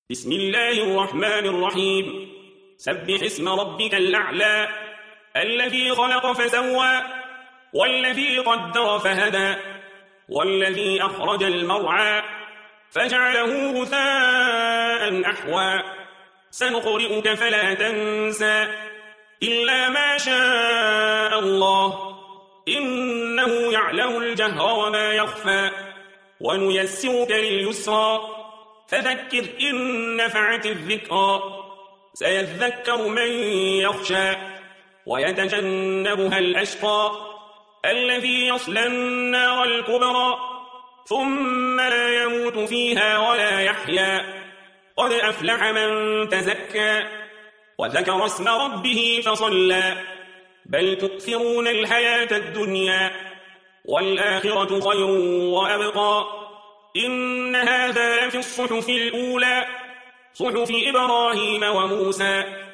بسم الله الرحمن الرحيم. سبح اسم ربك الأعلى الذي خلق فسوى والذي قدر فهدى والذي أخرج المرعى فجعله غثاء أحوى سنقرئك فلا تنسى إلا ما شاء الله إنه يعلم الجهر وما يخفى ونيسرك لليسرى فذكر إن نفعت الذكرى سيذكر من يخشى ويتجنبها الأشقى الذي يصلى النار الكبرى ثم لا يموت فيها ولا يحيا قد أفلح من تزكى وذكر اسم ربه فصلى بل تؤثرون الحياة الدنيا والآخرة خير وأبقى إن هذا لفي الصحف الأولى صحف إبراهيم وموسى